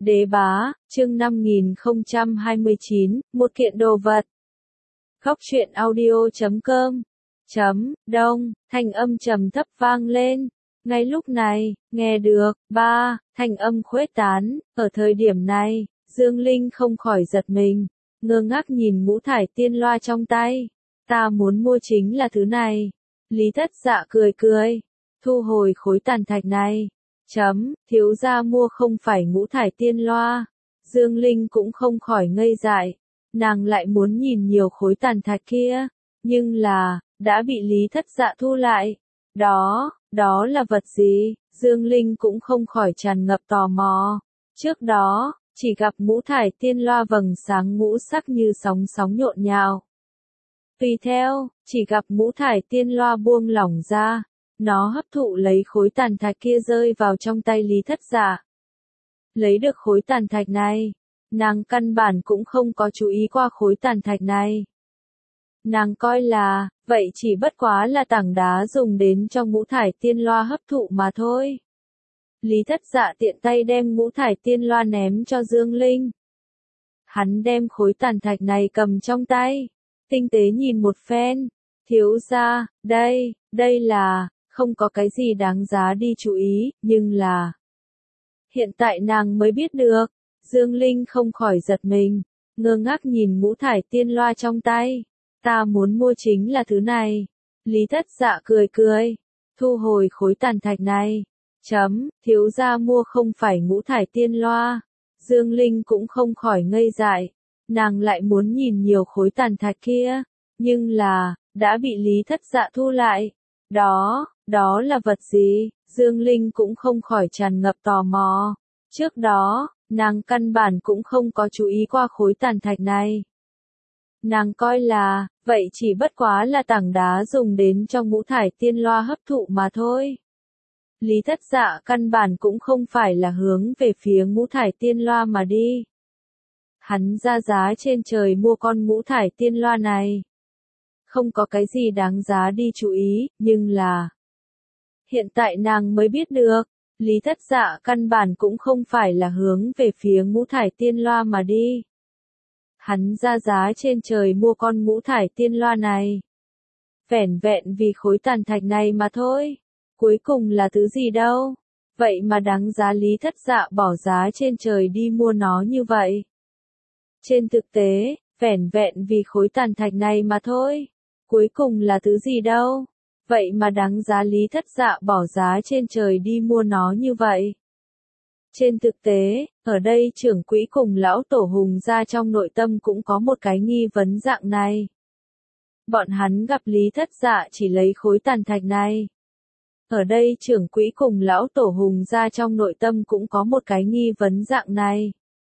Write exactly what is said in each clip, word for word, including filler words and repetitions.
Đế bá, chương năm nghìn không trăm hai mươi chín, một kiện đồ vật. Góc truyện audio chấm com chấm đông, thanh âm trầm thấp vang lên. Ngay lúc này, nghe được, ba, thanh âm khuếch tán, ở thời điểm này, Dương Linh không khỏi giật mình, ngơ ngác nhìn ngũ thải tiên loa trong tay. Ta muốn mua chính là thứ này. Lý Thất Dạ cười cười, thu hồi khối tàn thạch này. Chấm, thiếu gia mua không phải ngũ thải tiên loa. Dương Linh cũng không khỏi ngây dại, nàng lại muốn nhìn nhiều khối tàn thạch kia, nhưng là, đã bị Lý Thất Dạ thu lại. Đó, đó là vật gì? Dương Linh cũng không khỏi tràn ngập tò mò. Trước đó, chỉ gặp ngũ thải tiên loa vầng sáng ngũ sắc như sóng sóng nhộn nhạo. Tùy theo, chỉ gặp ngũ thải tiên loa buông lỏng ra, nó hấp thụ lấy khối tàn thạch kia rơi vào trong tay Lý Thất Dạ. Lấy được khối tàn thạch này, nàng căn bản cũng không có chú ý qua khối tàn thạch này. Nàng coi là, vậy chỉ bất quá là tảng đá dùng đến cho ngũ thải tiên loa hấp thụ mà thôi. Lý Thất Dạ tiện tay đem ngũ thải tiên loa ném cho Dương Linh. Hắn đem khối tàn thạch này cầm trong tay, tinh tế nhìn một phen. Thiếu gia, đây, đây là, không có cái gì đáng giá đi chú ý, nhưng là... Hiện tại nàng mới biết được. Dương Linh không khỏi giật mình, ngơ ngác nhìn ngũ thải tiên loa trong tay. Ta muốn mua chính là thứ này. Lý Thất Dạ cười cười, thu hồi khối tàn thạch này. Chấm, thiếu gia mua không phải ngũ thải tiên loa. Dương Linh cũng không khỏi ngây dại, nàng lại muốn nhìn nhiều khối tàn thạch kia, nhưng là, đã bị Lý Thất Dạ thu lại. Đó, đó là vật gì? Dương Linh cũng không khỏi tràn ngập tò mò. Trước đó, nàng căn bản cũng không có chú ý qua khối tàn thạch này. Nàng coi là, vậy chỉ bất quá là tảng đá dùng đến cho ngũ thải tiên loa hấp thụ mà thôi. Lý Thất Dạ căn bản cũng không phải là hướng về phía ngũ thải tiên loa mà đi. Hắn ra giá trên trời mua con ngũ thải tiên loa này. Không có cái gì đáng giá đi chú ý, nhưng là... Hiện tại nàng mới biết được, Lý Thất Dạ căn bản cũng không phải là hướng về phía ngũ thải tiên loa mà đi. Hắn ra giá trên trời mua con ngũ thải tiên loa này. Vẻn vẹn vì khối tàn thạch này mà thôi. Cuối cùng là thứ gì đâu. Vậy mà đáng giá Lý Thất Dạ bỏ giá trên trời đi mua nó như vậy. Trên thực tế, vẻn vẹn vì khối tàn thạch này mà thôi. Cuối cùng là thứ gì đâu. Vậy mà đáng giá Lý Thất Dạ bỏ giá trên trời đi mua nó như vậy. Trên thực tế, ở đây trưởng quỹ cùng lão tổ hùng gia trong nội tâm cũng có một cái nghi vấn dạng này. Bọn hắn gặp Lý Thất Dạ chỉ lấy khối tàn thạch này. Ở đây trưởng quỹ cùng lão tổ hùng gia trong nội tâm cũng có một cái nghi vấn dạng này.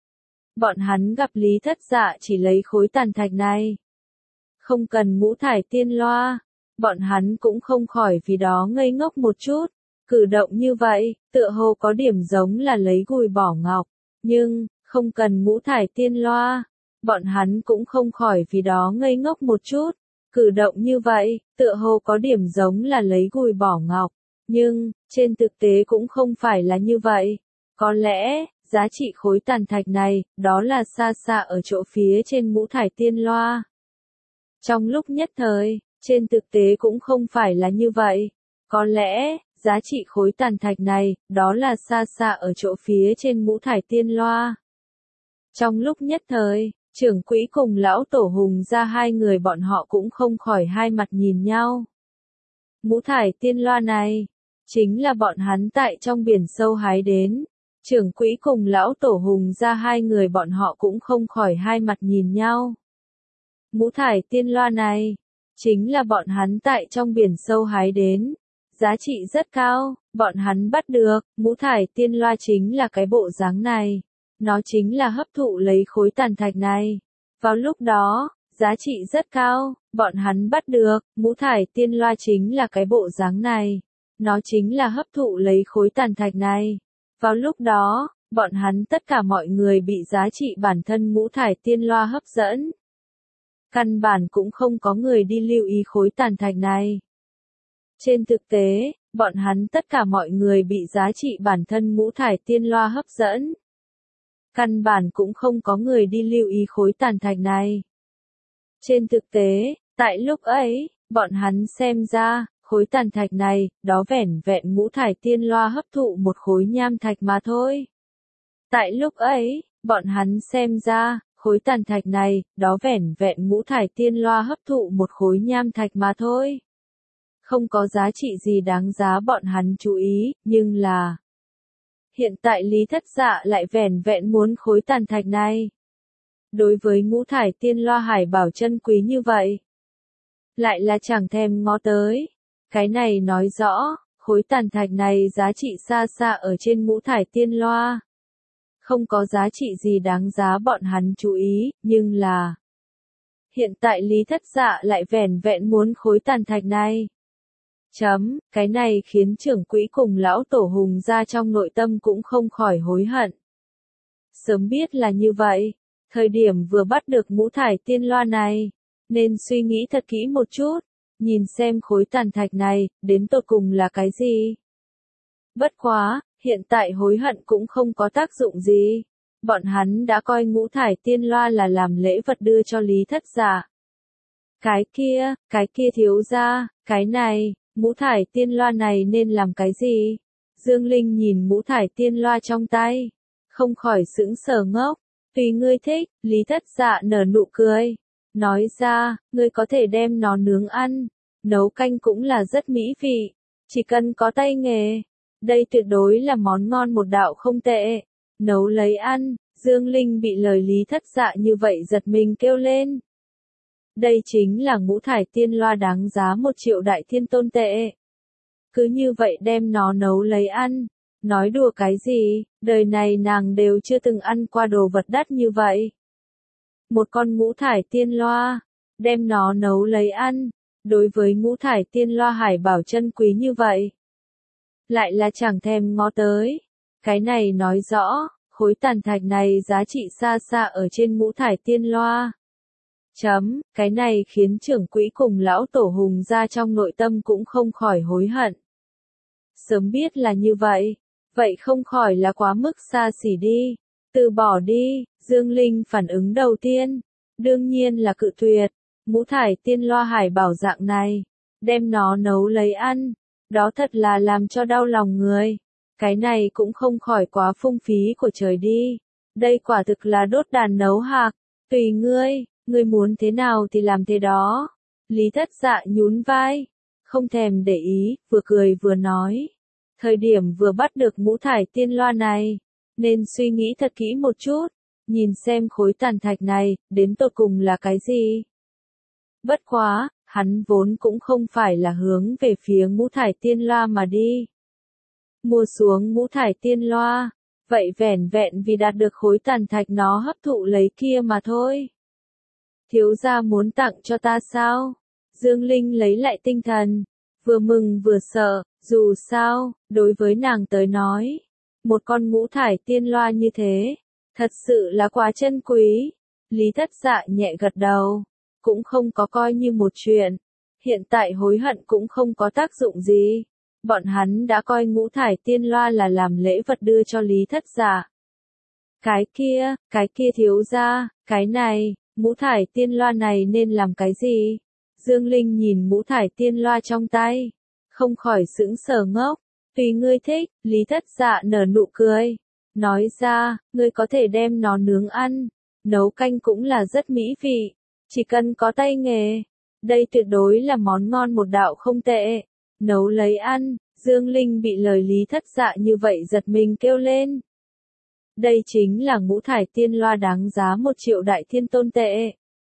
Bọn hắn gặp Lý Thất Dạ chỉ lấy khối tàn thạch này. Không cần ngũ thải tiên loa. Bọn hắn cũng không khỏi vì đó ngây ngốc một chút. Cử động như vậy, tựa hồ có điểm giống là lấy gùi bỏ ngọc. Nhưng, không cần ngũ thải tiên loa. Bọn hắn cũng không khỏi vì đó ngây ngốc một chút. Cử động như vậy, tựa hồ có điểm giống là lấy gùi bỏ ngọc. Nhưng, trên thực tế cũng không phải là như vậy. Có lẽ, giá trị khối tàn thạch này, đó là xa xa ở chỗ phía trên ngũ thải tiên loa. Trong lúc nhất thời, trên thực tế cũng không phải là như vậy. Có lẽ, giá trị khối tàn thạch này, đó là xa xa ở chỗ phía trên ngũ thải tiên loa. Trong lúc nhất thời, trưởng quỹ cùng lão tổ hùng ra hai người bọn họ cũng không khỏi hai mặt nhìn nhau. Ngũ thải tiên loa này, chính là bọn hắn tại trong biển sâu hái đến. Trưởng quỹ cùng lão tổ hùng ra hai người bọn họ cũng không khỏi hai mặt nhìn nhau. Ngũ thải tiên loa này, chính là bọn hắn tại trong biển sâu hái đến. Giá trị rất cao, bọn hắn bắt được, ngũ thải tiên loa chính là cái bộ dáng này. Nó chính là hấp thụ lấy khối tàn thạch này. Vào lúc đó, giá trị rất cao, bọn hắn bắt được, ngũ thải tiên loa chính là cái bộ dáng này. Nó chính là hấp thụ lấy khối tàn thạch này. Vào lúc đó, bọn hắn tất cả mọi người bị giá trị bản thân ngũ thải tiên loa hấp dẫn. Căn bản cũng không có người đi lưu ý khối tàn thạch này. Trên thực tế, bọn hắn tất cả mọi người bị giá trị bản thân ngũ thải tiên loa hấp dẫn. Căn bản cũng không có người đi lưu ý khối tàn thạch này. Trên thực tế, tại lúc ấy, bọn hắn xem ra, khối tàn thạch này, đó vẻn vẹn ngũ thải tiên loa hấp thụ một khối nham thạch mà thôi. Tại lúc ấy, bọn hắn xem ra, khối tàn thạch này, đó vẻn vẹn ngũ thải tiên loa hấp thụ một khối nham thạch mà thôi. Không có giá trị gì đáng giá bọn hắn chú ý, nhưng là... Hiện tại Lý Thất Dạ lại vẻn vẹn muốn khối tàn thạch này. Đối với ngũ thải tiên loa hải bảo chân quý như vậy, lại là chẳng thèm ngó tới. Cái này nói rõ, khối tàn thạch này giá trị xa xa ở trên ngũ thải tiên loa. Không có giá trị gì đáng giá bọn hắn chú ý, nhưng là... Hiện tại Lý Thất Dạ lại vẻn vẹn muốn khối tàn thạch này. Chấm, cái này khiến trưởng quỹ cùng lão tổ hùng ra trong nội tâm cũng không khỏi hối hận. Sớm biết là như vậy, thời điểm vừa bắt được ngũ thải tiên loa này, nên suy nghĩ thật kỹ một chút, nhìn xem khối tàn thạch này, đến tột cùng là cái gì. Bất quá, hiện tại hối hận cũng không có tác dụng gì. Bọn hắn đã coi ngũ thải tiên loa là làm lễ vật đưa cho Lý Thất Dạ. Cái kia, cái kia thiếu ra, cái này, ngũ thải tiên loa này nên làm cái gì? Dương Linh nhìn ngũ thải tiên loa trong tay, không khỏi sững sờ ngốc. Tùy ngươi thích, Lý Thất Dạ nở nụ cười. Nói ra, ngươi có thể đem nó nướng ăn, nấu canh cũng là rất mỹ vị, chỉ cần có tay nghề. Đây tuyệt đối là món ngon một đạo không tệ. Nấu lấy ăn, Dương Linh bị lời Lý Thất Dạ như vậy giật mình kêu lên. Đây chính là ngũ thải tiên loa đáng giá một triệu đại thiên tôn tệ. Cứ như vậy đem nó nấu lấy ăn. Nói đùa cái gì, đời này nàng đều chưa từng ăn qua đồ vật đắt như vậy. Một con ngũ thải tiên loa, đem nó nấu lấy ăn, đối với ngũ thải tiên loa hải bảo chân quý như vậy. Lại là chẳng thèm ngó tới. Cái này nói rõ, khối tàn thạch này giá trị xa xa ở trên ngũ thải tiên loa. Chấm, cái này khiến trưởng quỹ cùng lão tổ hùng ra trong nội tâm cũng không khỏi hối hận. Sớm biết là như vậy, vậy không khỏi là quá mức xa xỉ đi. Từ bỏ đi, Dương Linh phản ứng đầu tiên, đương nhiên là cự tuyệt. Ngũ thải tiên loa hải bảo dạng này, đem nó nấu lấy ăn, đó thật là làm cho đau lòng người. Cái này cũng không khỏi quá phung phí của trời đi. Đây quả thực là đốt đàn nấu hạc. Tùy ngươi, ngươi muốn thế nào thì làm thế đó. Lý Thất Dạ nhún vai, không thèm để ý, vừa cười vừa nói. Thời điểm vừa bắt được ngũ thải tiên loa này, nên suy nghĩ thật kỹ một chút, nhìn xem khối tàn thạch này, đến tột cùng là cái gì. Bất quá, hắn vốn cũng không phải là hướng về phía ngũ thải tiên loa mà đi. Mua xuống ngũ thải tiên loa, vậy vẻn vẹn vì đạt được khối tàn thạch nó hấp thụ lấy kia mà thôi. Thiếu gia muốn tặng cho ta sao? Dương Linh lấy lại tinh thần, vừa mừng vừa sợ, dù sao, đối với nàng tới nói, một con ngũ thải tiên loa như thế, thật sự là quá chân quý. Lý Thất Dạ nhẹ gật đầu, cũng không có coi như một chuyện, hiện tại hối hận cũng không có tác dụng gì. Bọn hắn đã coi ngũ thải tiên loa là làm lễ vật đưa cho Lý Thất Dạ. Cái kia, cái kia thiếu gia, cái này, ngũ thải tiên loa này nên làm cái gì? Dương Linh nhìn ngũ thải tiên loa trong tay, không khỏi sững sờ ngốc. Tùy ngươi thích, Lý Thất Dạ nở nụ cười. Nói ra, ngươi có thể đem nó nướng ăn, nấu canh cũng là rất mỹ vị, chỉ cần có tay nghề. Đây tuyệt đối là món ngon một đạo không tệ. Nấu lấy ăn, Dương Linh bị lời Lý Thất Dạ như vậy giật mình kêu lên. Đây chính là ngũ thải tiên loa đáng giá một triệu đại thiên tôn tệ.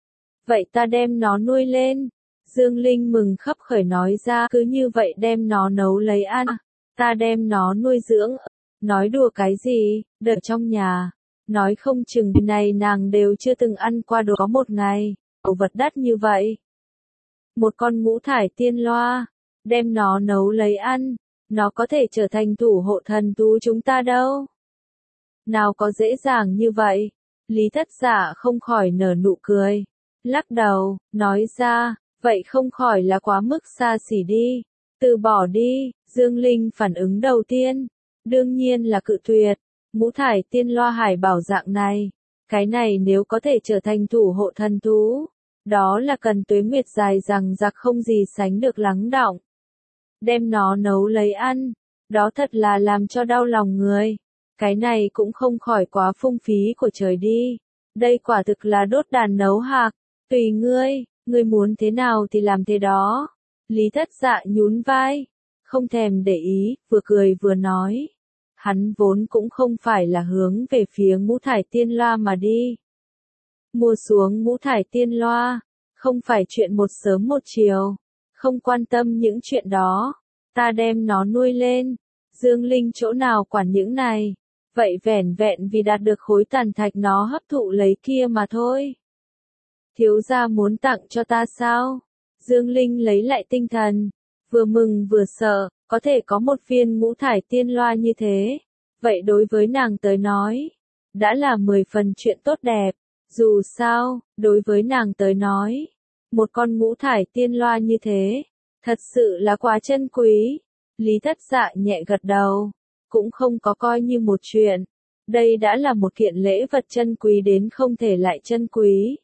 Vậy ta đem nó nuôi lên. Dương Linh mừng khấp khởi nói ra, cứ như vậy đem nó nấu lấy ăn. Ta đem nó nuôi dưỡng. Nói đùa cái gì, đợi trong nhà. Nói không chừng này nàng đều chưa từng ăn qua đồ có một ngày. Đồ vật đắt như vậy. Một con ngũ thải tiên loa, đem nó nấu lấy ăn. Nó có thể trở thành thủ hộ thần thú chúng ta đâu. Nào có dễ dàng như vậy. Lý Thất Dạ không khỏi nở nụ cười. Lắc đầu, nói ra, vậy không khỏi là quá mức xa xỉ đi. Từ bỏ đi, Dương Linh phản ứng đầu tiên. Đương nhiên là cự tuyệt. ngũ thải tiên loa hải bảo dạng này, cái này nếu có thể trở thành thủ hộ thần thú, đó là cần tuế nguyệt dài rằng giặc không gì sánh được lắng đọng. Đem nó nấu lấy ăn, đó thật là làm cho đau lòng người. Cái này cũng không khỏi quá phung phí của trời đi. Đây quả thực là đốt đàn nấu hạc. Tùy ngươi, ngươi muốn thế nào thì làm thế đó. Lý Thất Dạ nhún vai, không thèm để ý, vừa cười vừa nói. Hắn vốn cũng không phải là hướng về phía ngũ thải tiên loa mà đi. Mua xuống ngũ thải tiên loa, không phải chuyện một sớm một chiều. Không quan tâm những chuyện đó. Ta đem nó nuôi lên. Dương Linh chỗ nào quản những này. Vậy vẻn vẹn vì đạt được khối tàn thạch nó hấp thụ lấy kia mà thôi. Thiếu gia muốn tặng cho ta sao? Dương Linh lấy lại tinh thần. Vừa mừng vừa sợ, có thể có một viên ngũ thải tiên loa như thế. Vậy đối với nàng tới nói, đã là mười phần chuyện tốt đẹp. Dù sao, đối với nàng tới nói, một con ngũ thải tiên loa như thế, thật sự là quá chân quý. Lý Thất Dạ nhẹ gật đầu, cũng không có coi như một chuyện. Đây đã là một kiện lễ vật chân quý đến không thể lại chân quý.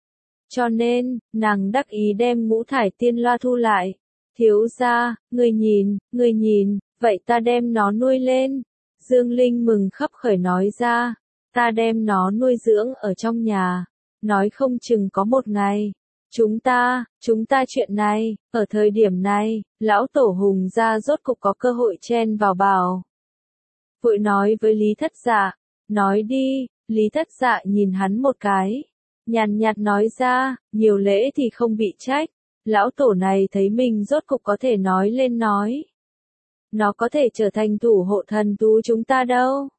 Cho nên, nàng đắc ý đem ngũ thải tiên loa thu lại. Thiếu gia, người nhìn, người nhìn, vậy ta đem nó nuôi lên. Dương Linh mừng khấp khởi nói ra, ta đem nó nuôi dưỡng ở trong nhà. Nói không chừng có một ngày. Chúng ta, chúng ta chuyện này, ở thời điểm này, lão tổ Hùng gia rốt cục có cơ hội chen vào bảo. Vội nói với Lý Thất Dạ, nói đi. Lý Thất Dạ nhìn hắn một cái, nhàn nhạt nói ra, nhiều lễ thì không bị trách. Lão tổ này thấy mình rốt cục có thể nói lên nói. Nó có thể trở thành thủ hộ thần thú chúng ta đâu.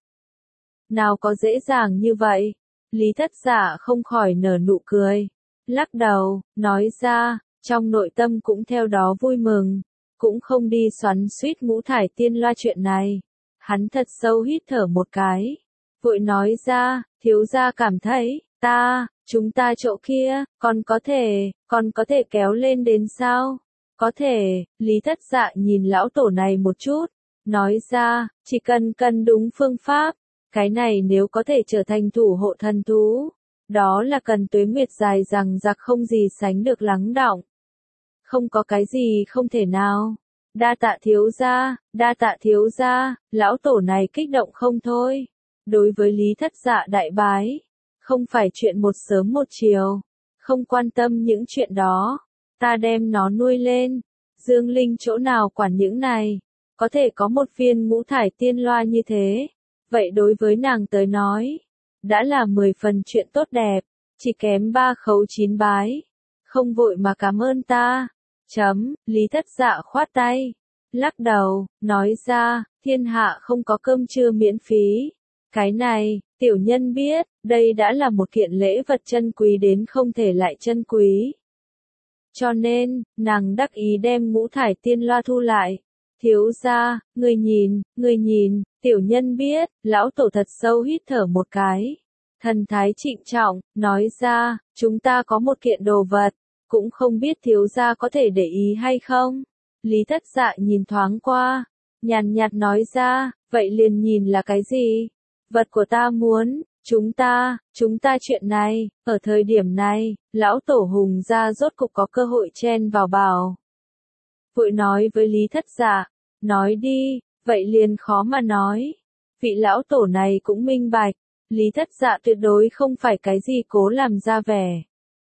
Nào có dễ dàng như vậy. Lý Thất Dạ không khỏi nở nụ cười. Lắc đầu, nói ra, trong nội tâm cũng theo đó vui mừng. Cũng không đi xoắn xuýt ngũ thải tiên loa chuyện này. Hắn thật sâu hít thở một cái. Vội nói ra, thiếu gia cảm thấy, ta, chúng ta chỗ kia, còn có thể, còn có thể kéo lên đến sao? Có thể, Lý Thất Dạ nhìn lão tổ này một chút, nói ra, chỉ cần cần đúng phương pháp, cái này nếu có thể trở thành thủ hộ thần thú, đó là cần tuế nguyệt dài rằng giặc không gì sánh được lắng đọng. Không có cái gì không thể nào. Đa tạ thiếu gia, đa tạ thiếu gia, lão tổ này kích động không thôi. Đối với Lý Thất Dạ đại bái, không phải chuyện một sớm một chiều, không quan tâm những chuyện đó, ta đem nó nuôi lên. Dương Linh chỗ nào quản những này, có thể có một viên ngũ thải tiên loa như thế, vậy đối với nàng tới nói, đã là mười phần chuyện tốt đẹp, chỉ kém ba khấu chín bái, không vội mà cảm ơn ta. Chấm, Lý Thất Dạ khoát tay, lắc đầu, nói ra, thiên hạ không có cơm trưa miễn phí. Cái này, tiểu nhân biết, đây đã là một kiện lễ vật chân quý đến không thể lại chân quý. Cho nên, nàng đắc ý đem ngũ thải tiên loa thu lại. Thiếu gia, người nhìn, người nhìn, tiểu nhân biết, lão tổ thật sâu hít thở một cái. Thần thái trịnh trọng, nói ra, chúng ta có một kiện đồ vật, cũng không biết thiếu gia có thể để ý hay không. Lý Thất Dạ nhìn thoáng qua, nhàn nhạt nói ra, vậy liền nhìn là cái gì? Vật của ta muốn, chúng ta, chúng ta chuyện này, ở thời điểm này, lão tổ Hùng gia rốt cục có cơ hội chen vào bảo. Vội nói với Lý Thất Dạ, nói đi, vậy liền khó mà nói. Vị lão tổ này cũng minh bạch, Lý Thất Dạ tuyệt đối không phải cái gì cố làm ra vẻ.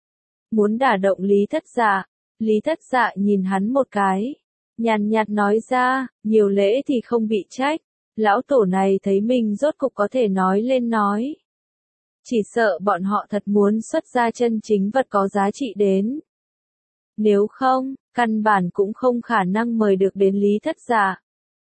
Muốn đả động Lý Thất Dạ, Lý Thất Dạ nhìn hắn một cái, nhàn nhạt nói ra, nhiều lễ thì không bị trách. Lão tổ này thấy mình rốt cục có thể nói lên nói. Chỉ sợ bọn họ thật muốn xuất ra chân chính vật có giá trị đến. Nếu không, căn bản cũng không khả năng mời được đến Lý Thất Dạ.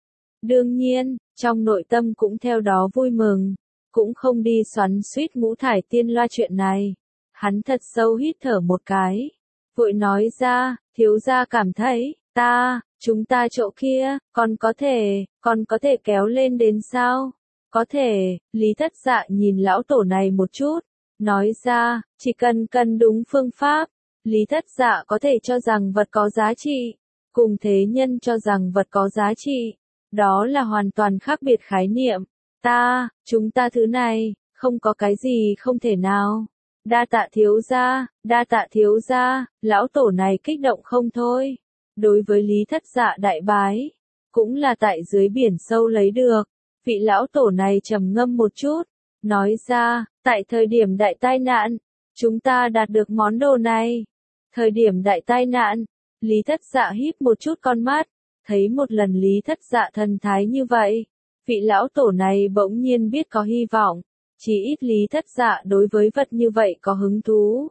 Đương nhiên, trong nội tâm cũng theo đó vui mừng, cũng không đi xoắn xuýt ngũ thải tiên loa chuyện này. Hắn thật sâu hít thở một cái, vội nói ra, thiếu gia cảm thấy, ta, chúng ta chỗ kia, còn có thể, còn có thể kéo lên đến sao? Có thể, Lý Thất Dạ nhìn lão tổ này một chút, nói ra, chỉ cần cần đúng phương pháp, Lý Thất Dạ có thể cho rằng vật có giá trị, cùng thế nhân cho rằng vật có giá trị, đó là hoàn toàn khác biệt khái niệm. ta, chúng ta thứ này, không có cái gì không thể nào. Đa tạ thiếu gia, đa tạ thiếu gia, lão tổ này kích động không thôi. Đối với Lý Thất Dạ đại bái, cũng là tại dưới biển sâu lấy được. Vị lão tổ này trầm ngâm một chút, nói ra, tại thời điểm đại tai nạn, chúng ta đạt được món đồ này. Thời điểm đại tai nạn, Lý Thất Dạ híp một chút con mắt, thấy một lần Lý Thất Dạ thần thái như vậy. Vị lão tổ này bỗng nhiên biết có hy vọng, chỉ ít Lý Thất Dạ đối với vật như vậy có hứng thú.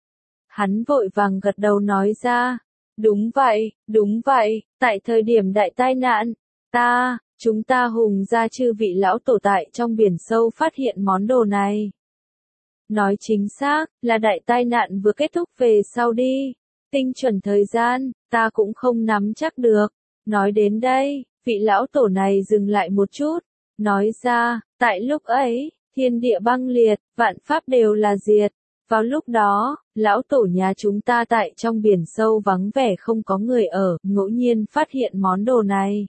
Hắn vội vàng gật đầu nói ra, đúng vậy, đúng vậy, tại thời điểm đại tai nạn, ta, chúng ta Hùng gia chư vị lão tổ tại trong biển sâu phát hiện món đồ này. Nói chính xác, là đại tai nạn vừa kết thúc về sau đi. Tinh chuẩn thời gian, ta cũng không nắm chắc được. Nói đến đây, vị lão tổ này dừng lại một chút, nói ra, tại lúc ấy, thiên địa băng liệt, vạn pháp đều là diệt. Vào lúc đó, lão tổ nhà chúng ta tại trong biển sâu vắng vẻ không có người ở, ngẫu nhiên phát hiện món đồ này.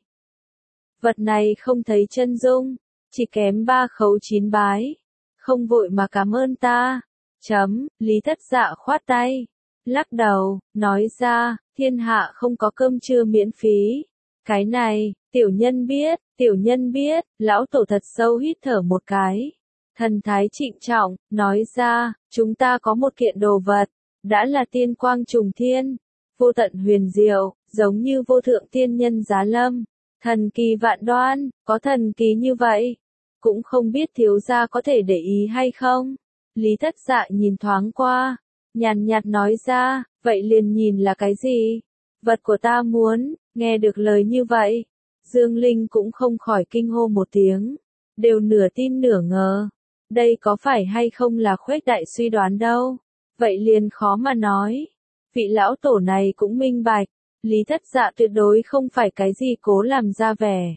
Vật này không thấy chân dung, chỉ kém ba khấu chín bái. Không vội mà cảm ơn ta. Chấm, Lý Thất Dạ khoát tay, lắc đầu, nói ra, thiên hạ không có cơm trưa miễn phí. Cái này, tiểu nhân biết, tiểu nhân biết, lão tổ thật sâu hít thở một cái. Thần thái trịnh trọng, nói ra, chúng ta có một kiện đồ vật, đã là tiên quang trùng thiên, vô tận huyền diệu, giống như vô thượng tiên nhân giá lâm, thần kỳ vạn đoan, có thần kỳ như vậy, cũng không biết thiếu gia có thể để ý hay không. Lý Thất Dạ nhìn thoáng qua, nhàn nhạt nói ra, vậy liền nhìn là cái gì? Vật của ta muốn, nghe được lời như vậy, Dương Linh cũng không khỏi kinh hô một tiếng, đều nửa tin nửa ngờ. Đây có phải hay không là khuếch đại suy đoán đâu, vậy liền khó mà nói. Vị lão tổ này cũng minh bạch, Lý Thất Dạ tuyệt đối không phải cái gì cố làm ra vẻ.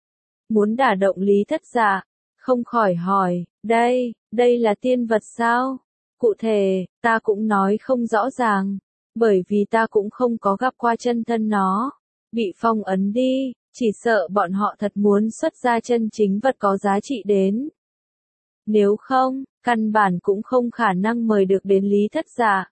Muốn đả động Lý Thất Dạ, không khỏi hỏi, đây, đây là tiên vật sao? Cụ thể, ta cũng nói không rõ ràng, bởi vì ta cũng không có gặp qua chân thân nó. Bị phong ấn đi, chỉ sợ bọn họ thật muốn xuất ra chân chính vật có giá trị đến. Nếu không, căn bản cũng không khả năng mời được đến Lý Thất Dạ.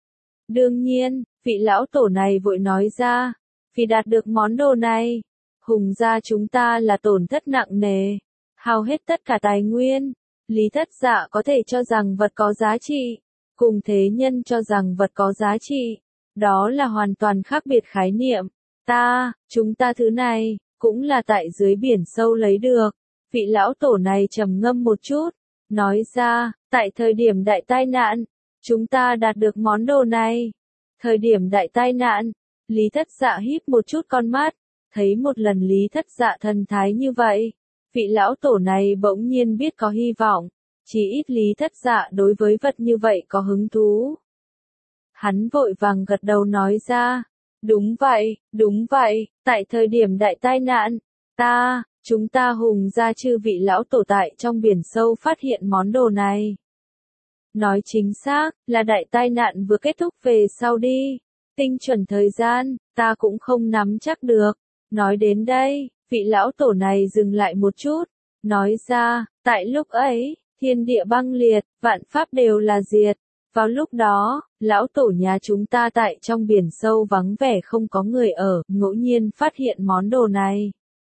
Đương nhiên, vị lão tổ này vội nói ra, vì đạt được món đồ này, Hùng gia chúng ta là tổn thất nặng nề, hao hết tất cả tài nguyên. Lý Thất Dạ có thể cho rằng vật có giá trị, cùng thế nhân cho rằng vật có giá trị, đó là hoàn toàn khác biệt khái niệm. Ta, chúng ta thứ này, cũng là tại dưới biển sâu lấy được. Vị lão tổ này trầm ngâm một chút, nói ra, tại thời điểm đại tai nạn, chúng ta đạt được món đồ này. Thời điểm đại tai nạn, Lý Thất Dạ híp một chút con mắt, thấy một lần Lý Thất Dạ thần thái như vậy. Vị lão tổ này bỗng nhiên biết có hy vọng, chỉ ít Lý Thất Dạ đối với vật như vậy có hứng thú. Hắn vội vàng gật đầu nói ra, đúng vậy, đúng vậy, tại thời điểm đại tai nạn, ta, chúng ta Hùng gia chư vị lão tổ tại trong biển sâu phát hiện món đồ này. Nói chính xác, là đại tai nạn vừa kết thúc về sau đi. Tinh chuẩn thời gian, ta cũng không nắm chắc được. Nói đến đây, vị lão tổ này dừng lại một chút, nói ra, tại lúc ấy, thiên địa băng liệt, vạn pháp đều là diệt. Vào lúc đó, lão tổ nhà chúng ta tại trong biển sâu vắng vẻ không có người ở, ngẫu nhiên phát hiện món đồ này.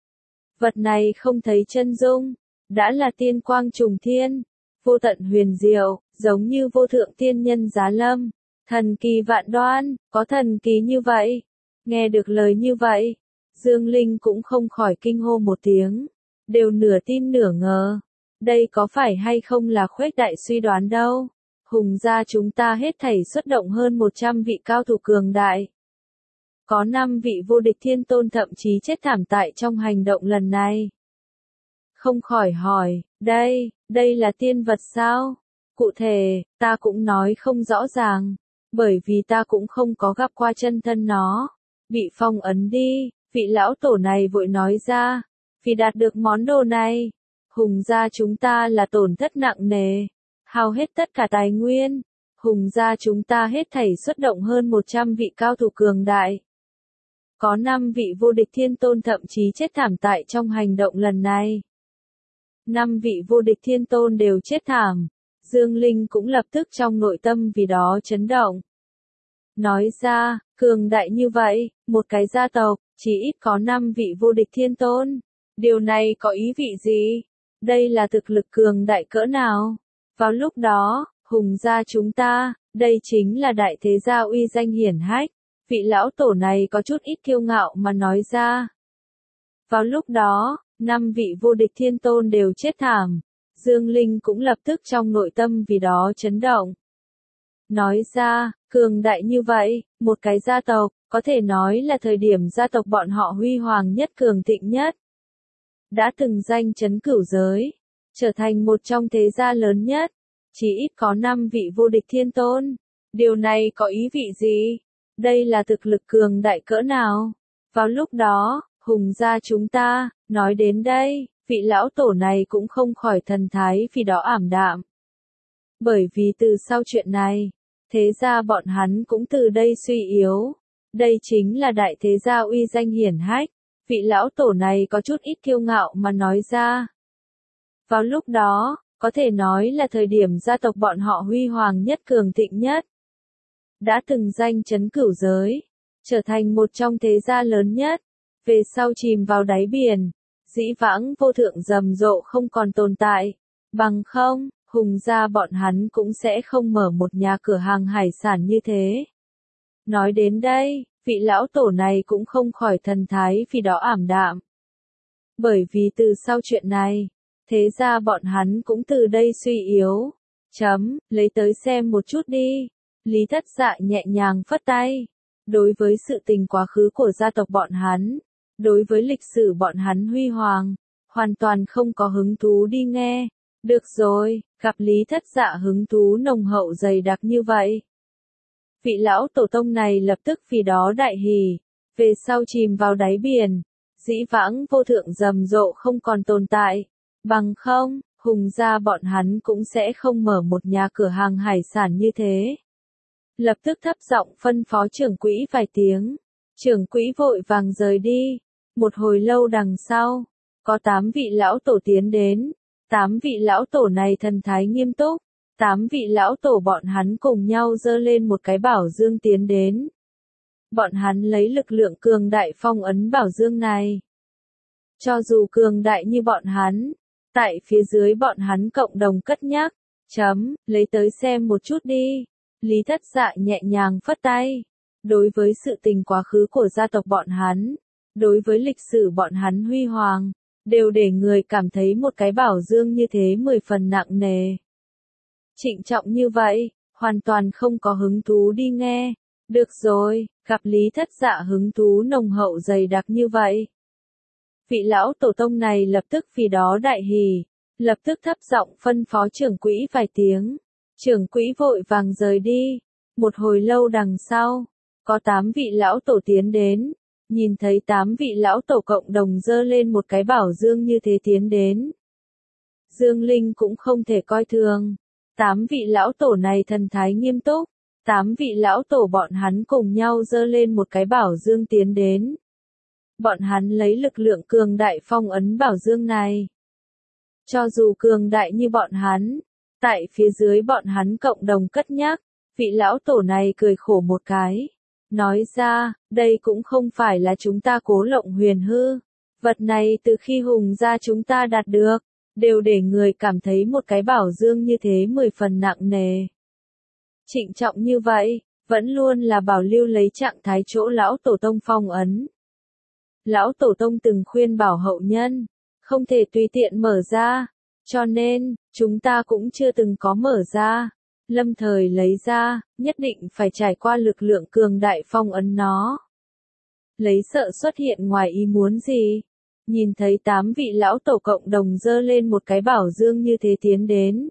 Vật này không thấy chân dung, đã là tiên quang trùng thiên, vô tận huyền diệu, giống như vô thượng tiên nhân giá lâm, thần kỳ vạn đoan, có thần kỳ như vậy. Nghe được lời như vậy, Dương Linh cũng không khỏi kinh hô một tiếng, đều nửa tin nửa ngờ. Đây có phải hay không là khuếch đại suy đoán đâu. Hùng gia chúng ta hết thảy xuất động hơn một trăm vị cao thủ cường đại. Có năm vị vô địch thiên tôn thậm chí chết thảm tại trong hành động lần này. Không khỏi hỏi, đây, đây là tiên vật sao? Cụ thể, ta cũng nói không rõ ràng, bởi vì ta cũng không có gặp qua chân thân nó. Bị phong ấn đi, vị lão tổ này vội nói ra, vì đạt được món đồ này, Hùng gia chúng ta là tổn thất nặng nề, hao hết tất cả tài nguyên. Hùng gia chúng ta hết thảy xuất động hơn một trăm vị cao thủ cường đại. Có năm vị vô địch thiên tôn thậm chí chết thảm tại trong hành động lần này. năm vị vô địch thiên tôn đều chết thảm. Dương Linh cũng lập tức trong nội tâm vì đó chấn động. Nói ra, cường đại như vậy, một cái gia tộc, chỉ ít có năm vị vô địch thiên tôn. Điều này có ý vị gì? Đây là thực lực cường đại cỡ nào? Vào lúc đó, Hùng gia chúng ta, đây chính là đại thế gia uy danh hiển hách. Vị lão tổ này có chút ít kiêu ngạo mà nói ra. Vào lúc đó, năm vị vô địch thiên tôn đều chết thảm. Dương Linh cũng lập tức trong nội tâm vì đó chấn động. Nói ra, cường đại như vậy, một cái gia tộc, có thể nói là thời điểm gia tộc bọn họ huy hoàng nhất cường thịnh nhất. Đã từng danh chấn cửu giới, trở thành một trong thế gia lớn nhất, chỉ ít có năm vị vô địch thiên tôn. Điều này có ý vị gì? Đây là thực lực cường đại cỡ nào? Vào lúc đó, Hùng gia chúng ta, nói đến đây, vị lão tổ này cũng không khỏi thần thái vì đó ảm đạm. Bởi vì từ sau chuyện này, thế gia bọn hắn cũng từ đây suy yếu. Đây chính là đại thế gia uy danh hiển hách. Vị lão tổ này có chút ít kiêu ngạo mà nói ra. Vào lúc đó, có thể nói là thời điểm gia tộc bọn họ huy hoàng nhất cường thịnh nhất. Đã từng danh chấn cửu giới, trở thành một trong thế gia lớn nhất, về sau chìm vào đáy biển, dĩ vãng vô thượng rầm rộ không còn tồn tại, bằng không, Hùng gia bọn hắn cũng sẽ không mở một nhà cửa hàng hải sản như thế. Nói đến đây, vị lão tổ này cũng không khỏi thần thái vì đó ảm đạm. Bởi vì từ sau chuyện này, thế ra bọn hắn cũng từ đây suy yếu. Chấm, lấy tới xem một chút đi. Lý Thất Dạ nhẹ nhàng phất tay. Đối với sự tình quá khứ của gia tộc bọn hắn, đối với lịch sử bọn hắn huy hoàng, hoàn toàn không có hứng thú đi nghe. Được rồi, gặp Lý Thất Dạ hứng thú nồng hậu dày đặc như vậy. Vị lão tổ tông này lập tức vì đó đại hỉ, về sau chìm vào đáy biển, dĩ vãng vô thượng rầm rộ không còn tồn tại, bằng không, Hùng gia bọn hắn cũng sẽ không mở một nhà cửa hàng hải sản như thế. Lập tức thấp giọng phân phó trưởng quỹ vài tiếng, trưởng quỹ vội vàng rời đi, một hồi lâu đằng sau, có tám vị lão tổ tiến đến, tám vị lão tổ này thần thái nghiêm túc. Tám vị lão tổ bọn hắn cùng nhau giơ lên một cái bảo dương tiến đến. Bọn hắn lấy lực lượng cường đại phong ấn bảo dương này. Cho dù cường đại như bọn hắn, tại phía dưới bọn hắn cộng đồng cất nhắc, chấm, lấy tới xem một chút đi. Lý Thất Dạ nhẹ nhàng phất tay. Đối với sự tình quá khứ của gia tộc bọn hắn, đối với lịch sử bọn hắn huy hoàng, đều để người cảm thấy một cái bảo dương như thế mười phần nặng nề. Trịnh trọng như vậy, hoàn toàn không có hứng thú đi nghe. Được rồi, gặp Lý Thất Dạ hứng thú nồng hậu dày đặc như vậy. Vị lão tổ tông này lập tức vì đó đại hỉ, lập tức thấp giọng phân phó trưởng quỹ vài tiếng. Trưởng quỹ vội vàng rời đi. Một hồi lâu đằng sau, có tám vị lão tổ tiến đến. Nhìn thấy tám vị lão tổ cộng đồng giơ lên một cái bảo dương như thế tiến đến. Dương Linh cũng không thể coi thường. Tám vị lão tổ này thần thái nghiêm túc, tám vị lão tổ bọn hắn cùng nhau giơ lên một cái bảo dương tiến đến. Bọn hắn lấy lực lượng cường đại phong ấn bảo dương này. Cho dù cường đại như bọn hắn, tại phía dưới bọn hắn cộng đồng cất nhắc, vị lão tổ này cười khổ một cái. Nói ra, đây cũng không phải là chúng ta cố lộng huyền hư. Vật này từ khi Hùng gia chúng ta đạt được, đều để người cảm thấy một cái bảo dương như thế mười phần nặng nề. Trịnh trọng như vậy, vẫn luôn là bảo lưu lấy trạng thái chỗ lão tổ tông phong ấn. Lão tổ tông từng khuyên bảo hậu nhân, không thể tùy tiện mở ra, cho nên, chúng ta cũng chưa từng có mở ra. Lâm thời lấy ra, nhất định phải trải qua lực lượng cường đại phong ấn nó. Lấy sợ xuất hiện ngoài ý muốn gì? Nhìn thấy tám vị lão tổ cộng đồng giơ lên một cái bảo dương như thế tiến đến.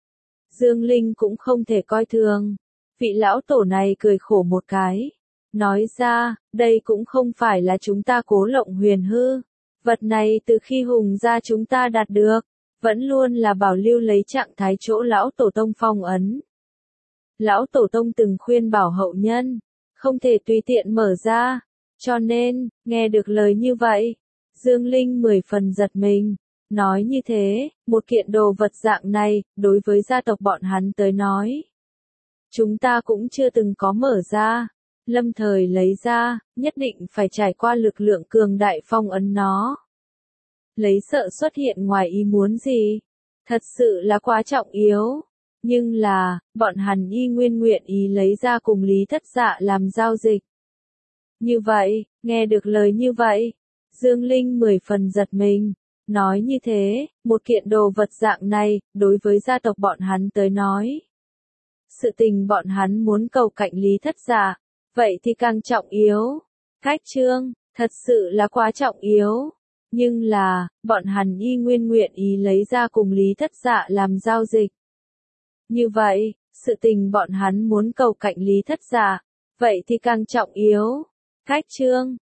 Dương Linh cũng không thể coi thường. Vị lão tổ này cười khổ một cái. Nói ra, đây cũng không phải là chúng ta cố lộng huyền hư. Vật này từ khi Hùng gia chúng ta đạt được, vẫn luôn là bảo lưu lấy trạng thái chỗ lão tổ tông phong ấn. Lão tổ tông từng khuyên bảo hậu nhân, không thể tùy tiện mở ra. Cho nên, nghe được lời như vậy, Dương Linh mười phần giật mình, Nói như thế, một kiện đồ vật dạng này, đối với gia tộc bọn hắn tới nói. Chúng ta cũng chưa từng có mở ra. Lâm thời lấy ra, nhất định phải trải qua lực lượng cường đại phong ấn nó. Lấy sợ xuất hiện ngoài ý muốn gì? Thật sự là quá trọng yếu. Nhưng là, bọn hắn y nguyên nguyện ý lấy ra cùng Lý Thất Dạ làm giao dịch. Như vậy, nghe được lời như vậy, Dương Linh mười phần giật mình. Nói như thế, một kiện đồ vật dạng này, đối với gia tộc bọn hắn tới nói. Sự tình bọn hắn muốn cầu cạnh Lý Thất Dạ, vậy thì càng trọng yếu. Cách trương, thật sự là quá trọng yếu. Nhưng là, bọn hắn y nguyên nguyện ý lấy ra cùng Lý Thất Dạ làm giao dịch. Như vậy, sự tình bọn hắn muốn cầu cạnh Lý Thất Dạ, vậy thì càng trọng yếu. Cách trương,